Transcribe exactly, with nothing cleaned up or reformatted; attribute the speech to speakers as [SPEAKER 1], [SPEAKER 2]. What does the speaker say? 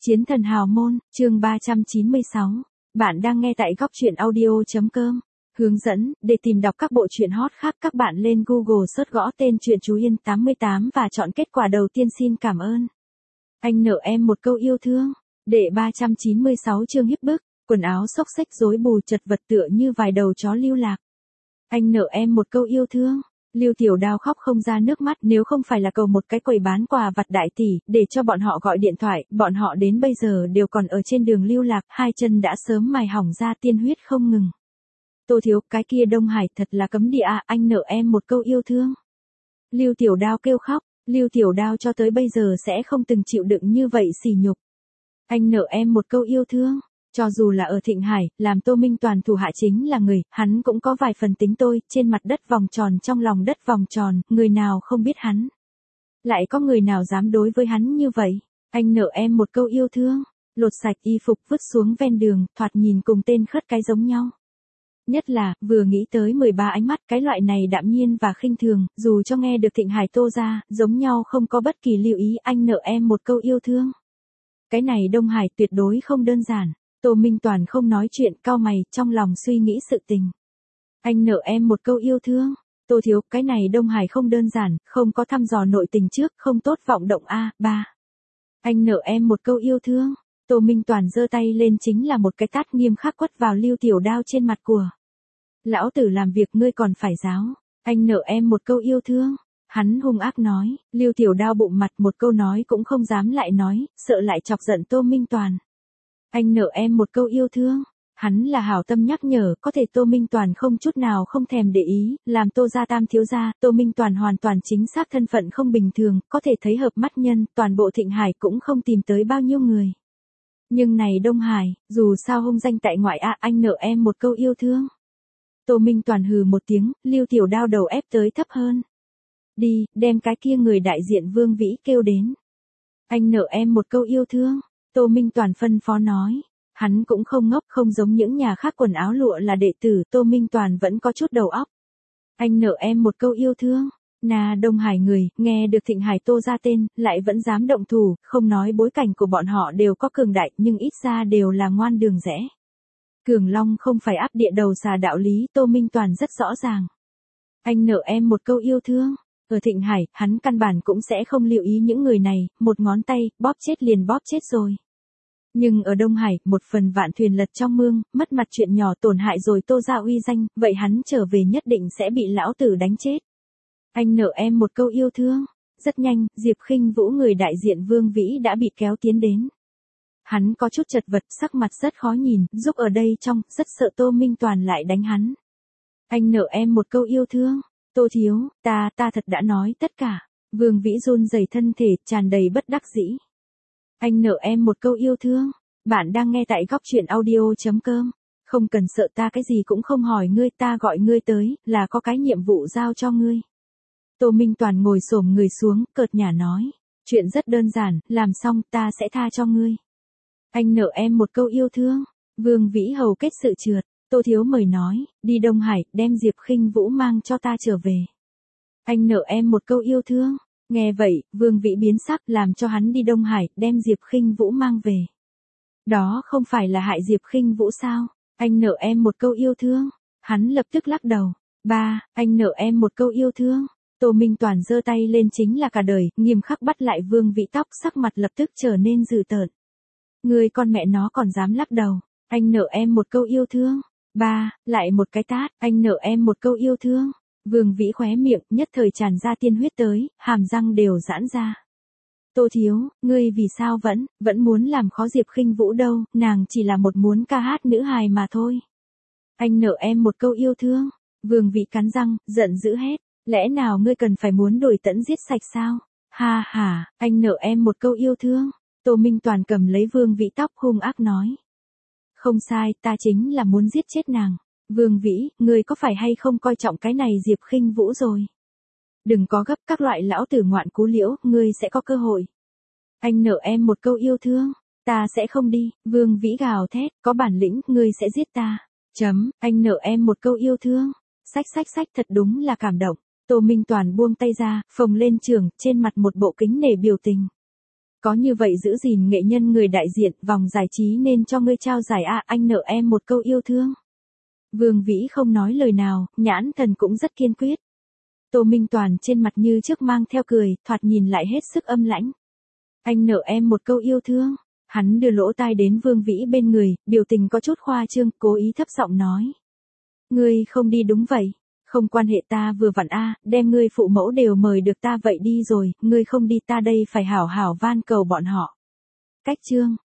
[SPEAKER 1] Chiến thần hào môn, chương ba trăm chín mươi sáu. Bạn đang nghe tại góc truyện audio.com. Hướng dẫn, để tìm đọc các bộ truyện hot khác các bạn lên Google search gõ tên truyện Chú Yên tám mươi tám và chọn kết quả đầu tiên. Xin cảm ơn. Anh nợ em một câu yêu thương. Đệ ba trăm chín mươi sáu chương hiếp bức, quần áo xốc xếch rối bù chật vật tựa như vài đầu chó lưu lạc. Anh nợ em một câu yêu thương. Lưu Tiểu Đao khóc không ra nước mắt, nếu không phải là cầu một cái quầy bán quà vặt đại tỷ, để cho bọn họ gọi điện thoại, bọn họ đến bây giờ đều còn ở trên đường lưu lạc, hai chân đã sớm mài hỏng ra tiên huyết không ngừng. Tô thiếu, cái kia Đông Hải thật là cấm địa à, anh nợ em một câu yêu thương. Lưu Tiểu Đao kêu khóc, Lưu Tiểu Đao cho tới bây giờ sẽ không từng chịu đựng như vậy sỉ nhục. Anh nợ em một câu yêu thương. Cho dù là ở Thịnh Hải, làm Tô Minh Toàn thủ hạ chính là người, hắn cũng có vài phần tính tôi, trên mặt đất vòng tròn trong lòng đất vòng tròn, người nào không biết hắn. Lại có người nào dám đối với hắn như vậy? Anh nợ em một câu yêu thương, lột sạch y phục vứt xuống ven đường, thoạt nhìn cùng tên khất cái giống nhau. Nhất là, vừa nghĩ tới mười ba ánh mắt, cái loại này đạm nhiên và khinh thường, dù cho nghe được Thịnh Hải Tô ra, giống nhau không có bất kỳ lưu ý, anh nợ em một câu yêu thương. Cái này Đông Hải tuyệt đối không đơn giản. Tô Minh Toàn không nói chuyện, cau mày, trong lòng suy nghĩ sự tình. Anh nợ em một câu yêu thương. Tô thiếu, cái này Đông Hải không đơn giản, không có thăm dò nội tình trước, không tốt vọng động a. Ba. Anh nợ em một câu yêu thương. Tô Minh Toàn giơ tay lên chính là một cái tát nghiêm khắc quất vào Lưu Tiểu Đao trên mặt của. Lão tử làm việc ngươi còn phải giáo. Anh nợ em một câu yêu thương. Hắn hung ác nói, Lưu Tiểu Đao bụng mặt một câu nói cũng không dám lại nói, sợ lại chọc giận Tô Minh Toàn. Anh nợ em một câu yêu thương. Hắn là hảo tâm nhắc nhở, có thể Tô Minh Toàn không chút nào không thèm để ý, làm Tô gia tam thiếu gia, Tô Minh Toàn hoàn toàn chính xác thân phận không bình thường, có thể thấy hợp mắt nhân, toàn bộ Thịnh Hải cũng không tìm tới bao nhiêu người. Nhưng này Đông Hải, dù sao hung danh tại ngoại a, anh nợ em một câu yêu thương. Tô Minh Toàn hừ một tiếng, Lưu Tiểu Đao đầu ép tới thấp hơn. Đi, đem cái kia người đại diện Vương Vĩ kêu đến. Anh nợ em một câu yêu thương. Tô Minh Toàn phân phó nói, hắn cũng không ngốc, không giống những nhà khác quần áo lụa là đệ tử, Tô Minh Toàn vẫn có chút đầu óc. Anh nợ em một câu yêu thương. Nà Đông Hải người, nghe được Thịnh Hải Tô ra tên, lại vẫn dám động thủ, không nói bối cảnh của bọn họ đều có cường đại, nhưng ít ra đều là ngoan đường rẽ. Cường Long không phải áp địa đầu xà đạo lý, Tô Minh Toàn rất rõ ràng. Anh nợ em một câu yêu thương. Ở Thịnh Hải, hắn căn bản cũng sẽ không lưu ý những người này, một ngón tay, bóp chết liền bóp chết rồi. Nhưng ở Đông Hải, một phần vạn thuyền lật trong mương, mất mặt chuyện nhỏ tổn hại rồi Tô ra uy danh, vậy hắn trở về nhất định sẽ bị lão tử đánh chết. Anh nợ em một câu yêu thương. Rất nhanh, Diệp Khinh Vũ người đại diện Vương Vĩ đã bị kéo tiến đến. Hắn có chút chật vật, sắc mặt rất khó nhìn, giúp ở đây trong, rất sợ Tô Minh Toàn lại đánh hắn. Anh nợ em một câu yêu thương. Tô thiếu, ta, ta thật đã nói tất cả. Vương Vĩ run rẩy thân thể, tràn đầy bất đắc dĩ. Anh nợ em một câu yêu thương. Bạn đang nghe tại góc truyện audio.com. Không cần sợ, ta cái gì cũng không hỏi ngươi, ta gọi ngươi tới, là có cái nhiệm vụ giao cho ngươi. Tô Minh Toàn ngồi xổm người xuống, cợt nhả nói. Chuyện rất đơn giản, làm xong ta sẽ tha cho ngươi. Anh nợ em một câu yêu thương. Vương Vĩ hầu kết sự trượt. Tô thiếu mời nói, đi Đông Hải, đem Diệp Khinh Vũ mang cho ta trở về. Anh nợ em một câu yêu thương. Nghe vậy, Vương Vĩ biến sắc, làm cho hắn đi Đông Hải, đem Diệp Khinh Vũ mang về. Đó không phải là hại Diệp Khinh Vũ sao? Anh nợ em một câu yêu thương. Hắn lập tức lắc đầu. Ba, anh nợ em một câu yêu thương. Tô Minh Toàn giơ tay lên chính là cả đời, nghiêm khắc bắt lại Vương Vĩ, tóc sắc mặt lập tức trở nên dữ tợn. Người con mẹ nó còn dám lắc đầu. Anh nợ em một câu yêu thương. Ba, lại một cái tát, anh nợ em một câu yêu thương. Vương Vĩ khóe miệng, nhất thời tràn ra tiên huyết tới, hàm răng đều giãn ra. Tô thiếu, ngươi vì sao vẫn, vẫn muốn làm khó Diệp Khinh Vũ đâu, nàng chỉ là một muốn ca hát nữ hài mà thôi. Anh nợ em một câu yêu thương. Vương Vĩ cắn răng, giận dữ hét, lẽ nào ngươi cần phải muốn đuổi tận giết sạch sao? Ha ha, anh nợ em một câu yêu thương. Tô Minh Toàn cầm lấy Vương Vĩ tóc hung ác nói. Không sai, ta chính là muốn giết chết nàng. Vương Vĩ, ngươi có phải hay không coi trọng cái này Diệp Khinh Vũ rồi? Đừng có gấp, các loại lão tử ngoạn cú liễu, ngươi sẽ có cơ hội. Anh nợ em một câu yêu thương. Ta sẽ không đi. Vương Vĩ gào thét, có bản lĩnh, ngươi sẽ giết ta. Chấm, anh nợ em một câu yêu thương. Sách sách sách, thật đúng là cảm động. Tô Minh Toàn buông tay ra, phồng lên trường, trên mặt một bộ kính nể biểu tình. Có như vậy giữ gìn nghệ nhân người đại diện vòng giải trí nên cho ngươi trao giải a, anh nợ em một câu yêu thương. Vương Vĩ không nói lời nào, nhãn thần cũng rất kiên quyết. Tô Minh Toàn trên mặt như trước mang theo cười, thoạt nhìn lại hết sức âm lãnh. Anh nợ em một câu yêu thương. Hắn đưa lỗ tai đến Vương Vĩ bên người, biểu tình có chút khoa trương, cố ý thấp giọng nói. Ngươi không đi đúng vậy. Không quan hệ ta vừa vặn a, đem ngươi phụ mẫu đều mời được ta vậy đi rồi, ngươi không đi ta đây phải hảo hảo van cầu bọn họ. Cách chương.